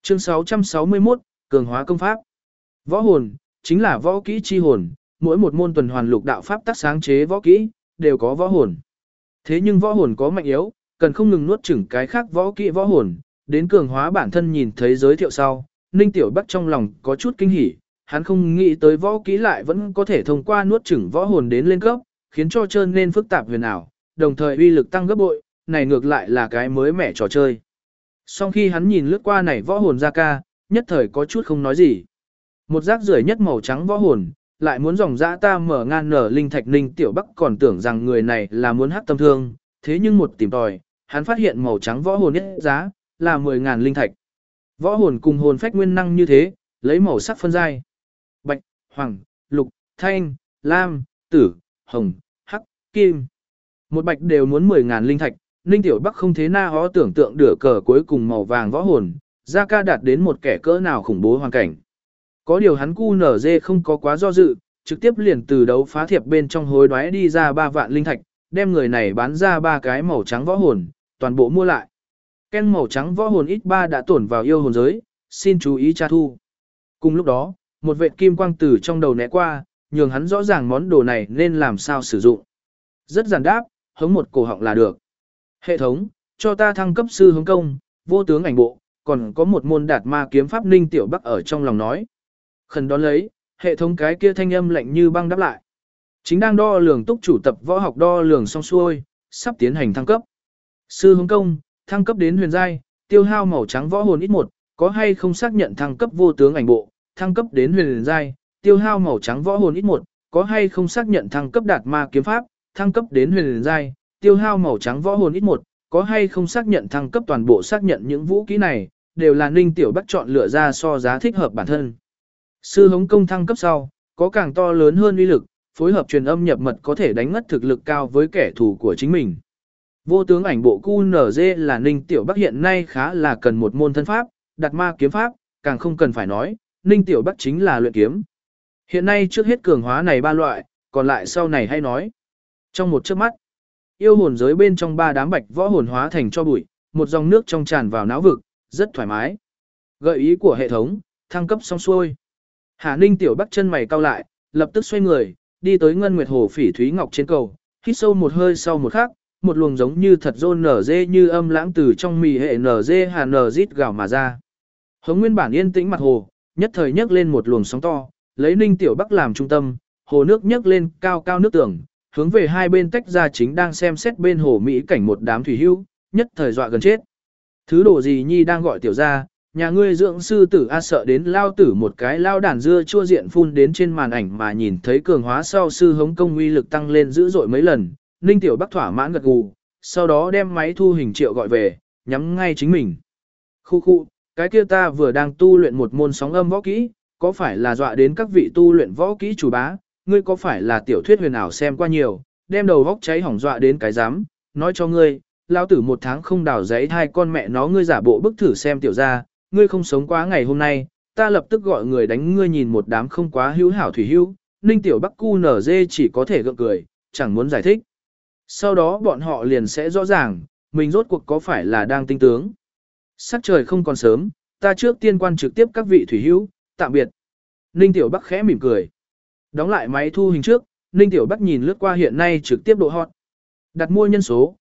Chương 661, cường hóa công pháp. Võ hồn, chính là võ kỹ chi hồn, mỗi một môn tuần hoàn lục đạo pháp tác sáng chế võ kỹ, đều có võ hồn. Thế nhưng võ hồn có mạnh yếu, cần không ngừng nuốt chửng cái khác võ kỹ võ hồn, đến cường hóa bản thân nhìn thấy giới thiệu sau, Ninh Tiểu Bắc trong lòng có chút kinh hỉ, hắn không nghĩ tới võ kỹ lại vẫn có thể thông qua nuốt chửng võ hồn đến lên cấp, khiến cho trơn nên phức tạp huyền ảo, đồng thời uy lực tăng gấp bội, này ngược lại là cái mới mẻ trò chơi. Sau khi hắn nhìn lướt qua này võ hồn ra ca, nhất thời có chút không nói gì. Một rác rưởi nhất màu trắng võ hồn, lại muốn dòng dã ta mở ngang nở linh thạch. Ninh Tiểu Bắc còn tưởng rằng người này là muốn hắc tâm thương, thế nhưng một tìm tòi, hắn phát hiện màu trắng võ hồn nhất giá là 10.000 linh thạch. Võ hồn cùng hồn phách nguyên năng như thế, lấy màu sắc phân giai: bạch, hoàng, lục, thanh, lam, tử, hồng, hắc, kim. Một bạch đều muốn 10.000 linh thạch. Ninh Tiểu Bắc không thế na hó tưởng tượng đửa cờ cuối cùng màu vàng võ hồn, ra ca đạt đến một kẻ cỡ nào khủng bố hoàn cảnh. Có điều hắn QNZ không có quá do dự, trực tiếp liền từ đấu phá thiệp bên trong hối đoái đi ra 3 vạn linh thạch, đem người này bán ra 3 cái màu trắng võ hồn, toàn bộ mua lại. Ken màu trắng võ hồn X3 đã tổn vào yêu hồn giới, xin chú ý tra thu. Cùng lúc đó, một vệt kim quang từ trong đầu né qua, nhường hắn rõ ràng món đồ này nên làm sao sử dụng. Rất giản đáp, hống một cổ họng là được. Hệ thống, cho ta thăng cấp sư hướng công, vô tướng ảnh bộ, còn có một môn đạt ma kiếm pháp. Ninh Tiểu Bắc ở trong lòng nói. Khẩn đón lấy, hệ thống cái kia thanh âm lạnh như băng đáp lại. Chính đang đo lường túc chủ tập võ học đo lường xong xuôi, sắp tiến hành thăng cấp. Sư hướng công, thăng cấp đến huyền giai, tiêu hao màu trắng võ hồn X1, có hay không xác nhận thăng cấp vô tướng ảnh bộ, thăng cấp đến huyền giai, tiêu hao màu trắng võ hồn X1, có hay không xác nhận thăng cấp đạt ma kiếm pháp, thăng cấp đến huyền giai, tiêu hao màu trắng võ hồn X1, có hay không xác nhận thăng cấp. Toàn bộ xác nhận những vũ kỹ này, đều là Ninh Tiểu Bắc chọn lựa ra so giá thích hợp bản thân. Sư hống công thăng cấp sau, có càng to lớn hơn uy lực, phối hợp truyền âm nhập mật có thể đánh ngất thực lực cao với kẻ thù của chính mình. Vô tướng ảnh bộ QNZ là Ninh Tiểu Bắc hiện nay khá là cần một môn thân pháp, đặt ma kiếm pháp, càng không cần phải nói, Ninh Tiểu Bắc chính là luyện kiếm. Hiện nay trước hết cường hóa này 3 loại, còn lại sau này hay nói. Trong một chớp mắt, yêu hồn giới bên trong 3 đám bạch võ hồn hóa thành cho bụi, một dòng nước trong tràn vào não vực, rất thoải mái. Gợi ý của hệ thống, thăng cấp xong xuôi. Hà Ninh Tiểu Bắc chân mày cau lại, lập tức xoay người, đi tới Ngân Nguyệt Hồ Phỉ Thúy Ngọc trên cầu, hít sâu một hơi sau một khắc, một luồng giống như thật rôn nở dê như âm lãng từ trong mì hệ nở dê hà nở rít gào mà ra. Hống nguyên bản yên tĩnh mặt hồ, nhất thời nhấc lên một luồng sóng to, lấy Ninh Tiểu Bắc làm trung tâm, hồ nước nhấc lên cao cao nước tưởng, hướng về hai bên tách ra. Chính đang xem xét bên hồ mỹ cảnh một đám thủy hữu, nhất thời dọa gần chết. Thứ đồ gì nhi đang gọi tiểu ra, nhà ngươi dưỡng sư tử a, sợ đến lao tử một cái lao đàn dưa chua diện phun đến trên màn ảnh mà nhìn thấy cường hóa sau sư hống công uy lực tăng lên dữ dội mấy lần. Ninh Tiểu Bắc thỏa mãn gật gù, sau đó đem máy thu hình triệu gọi về, nhắm ngay chính mình. Khu, cái kia ta vừa đang tu luyện một môn sóng âm võ kỹ, có phải là dọa đến các vị tu luyện võ kỹ chủ bá, ngươi có phải là tiểu thuyết huyền ảo xem qua nhiều, đem đầu vóc cháy hỏng dọa đến cái dám, nói cho ngươi, lao tử 1 tháng không đào giấy 2 con mẹ nó, ngươi giả bộ bức thử xem tiểu ra, ngươi không sống quá ngày hôm nay, ta lập tức gọi người đánh ngươi. Nhìn một đám không quá hữu hảo thủy hữu, Ninh Tiểu Bắc QNZ chỉ có thể gượng cười, chẳng muốn giải thích. Sau đó bọn họ liền sẽ rõ ràng, mình rốt cuộc có phải là đang tinh tướng. Sắc trời không còn sớm, ta trước tiên quan trực tiếp các vị thủy hữu, tạm biệt. Ninh Tiểu Bắc khẽ mỉm cười. Đóng lại máy thu hình trước, Ninh Tiểu Bắc nhìn lướt qua hiện nay trực tiếp độ hot. Đặt mua nhân số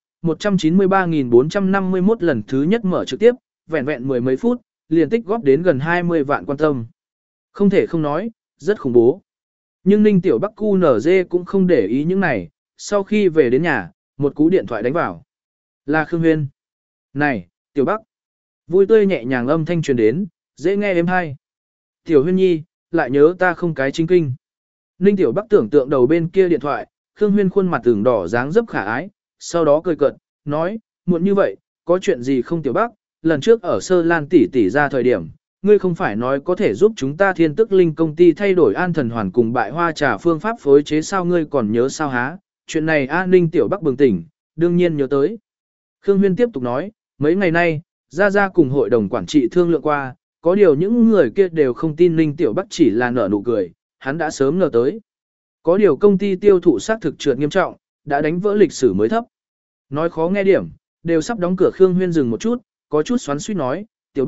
193.451 lần thứ nhất mở trực tiếp, vẹn vẹn 10 mấy phút, liền tích góp đến gần 20 vạn quan tâm. Không thể không nói, rất khủng bố. Nhưng Ninh Tiểu Bắc QNZ cũng không để ý những này, sau khi về đến nhà, một cú điện thoại đánh vào. Là Khương Huyên. Này, Tiểu Bắc. Vui tươi nhẹ nhàng âm thanh truyền đến, dễ nghe êm hay. Tiểu Huyên nhi, lại nhớ ta không cái chính kinh. Ninh Tiểu Bắc tưởng tượng đầu bên kia điện thoại, Khương Huyên khuôn mặt tưởng đỏ dáng dấp khả ái, sau đó cười cợt, nói, muộn như vậy, có chuyện gì không Tiểu Bắc, lần trước ở Sơ Lan tỷ tỷ ra thời điểm, ngươi không phải nói có thể giúp chúng ta Thiên Tức Linh công ty thay đổi an thần hoàn cùng bại hoa trà phương pháp phối chế sao, ngươi còn nhớ sao há? Chuyện này Ninh Tiểu Bắc bừng tỉnh, đương nhiên nhớ tới. Khương Huyên tiếp tục nói, mấy ngày nay, Gia cùng hội đồng quản trị thương lượng qua, có điều những người kia đều không tin. Ninh Tiểu Bắc chỉ là nở nụ cười, hắn đã sớm ngờ tới. Có điều công ty tiêu thụ xác thực trượt nghiêm trọng, đã đánh vỡ lịch sử mới thấp. Nói khó nghe điểm, đều sắp đóng cửa. Khương Huyên dừng một chút, có chút xoắn xuýt nói, Tiểu Bắc,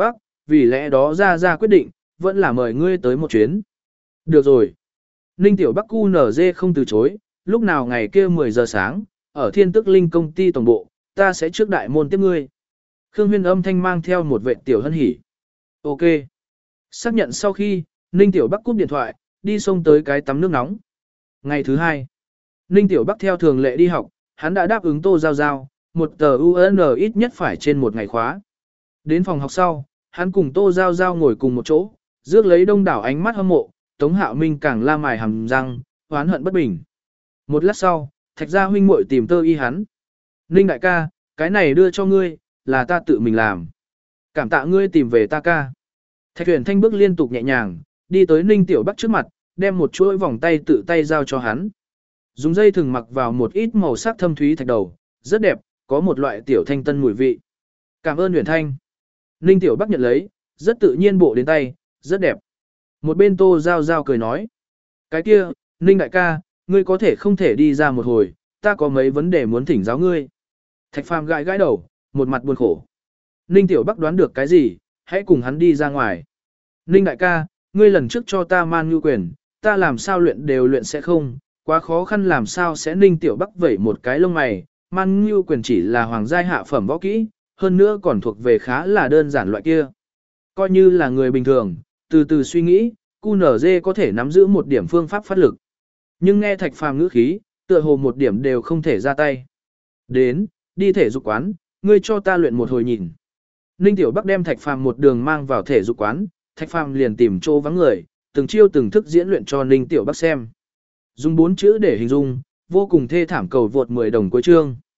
vì lẽ đó ra quyết định, vẫn là mời ngươi tới một chuyến. Được rồi. Ninh Tiểu Bắc QNZ không từ chối, lúc nào ngày kia 10 giờ sáng, ở Thiên Tức Linh công ty tổng bộ, ta sẽ trước đại môn tiếp ngươi. Khương Huyên âm thanh mang theo một vệ tiểu hân hỉ. Ok. Xác nhận sau khi, Ninh Tiểu Bắc cúp điện thoại, đi xông tới cái tắm nước nóng. Ngày thứ 2, Ninh Tiểu Bắc theo thường lệ đi học, hắn đã đáp ứng Tô Giao Giao, một tờ UN ít nhất phải trên một ngày khóa. Đến phòng học sau, hắn cùng Tô Giao Giao ngồi cùng một chỗ, rước lấy đông đảo ánh mắt hâm mộ, Tống Hạo Minh càng la mài hàm răng, oán hận bất bình. Một lát sau, Thạch Gia huynh muội tìm Tơ Y hắn. Ninh đại ca, cái này đưa cho ngươi, là ta tự mình làm. Cảm tạ ngươi tìm về ta ca. Thạch Huyền Thanh bước liên tục nhẹ nhàng, đi tới Ninh Tiểu Bắc trước mặt, đem một chuỗi vòng tay tự tay giao cho hắn. Dùng dây thừng mặc vào một ít màu sắc thâm thúy thạch đầu, rất đẹp, có một loại tiểu thanh tân mùi vị. Cảm ơn Huyền Thanh. Ninh Tiểu Bắc nhận lấy, rất tự nhiên bộ đến tay, rất đẹp. Một bên Tô Giao Giao cười nói. Cái kia, Ninh đại ca, ngươi có thể không thể đi ra một hồi, ta có mấy vấn đề muốn thỉnh giáo ngươi. Thạch Phàm gãi gãi đầu, một mặt buồn khổ. Ninh Tiểu Bắc đoán được cái gì, hãy cùng hắn đi ra ngoài. Ninh đại ca, ngươi lần trước cho ta man ngư quyền, ta làm sao luyện đều luyện sẽ không, quá khó khăn làm sao sẽ. Ninh Tiểu Bắc vẩy một cái lông mày, man ngư quyền chỉ là hoàng giai hạ phẩm võ kỹ, hơn nữa còn thuộc về khá là đơn giản loại kia. Coi như là người bình thường, từ từ suy nghĩ, QNZ có thể nắm giữ một điểm phương pháp phát lực. Nhưng nghe Thạch Phàm ngữ khí, tựa hồ một điểm đều không thể ra tay. Đến, đi thể dục quán, ngươi cho ta luyện một hồi nhìn. Ninh Tiểu Bắc đem Thạch Phàm một đường mang vào thể dục quán, Thạch Phàm liền tìm chỗ vắng người, từng chiêu từng thức diễn luyện cho Ninh Tiểu Bắc xem. Dùng 4 chữ để hình dung, vô cùng thê thảm cầu vượt 10 đồng cuối chương.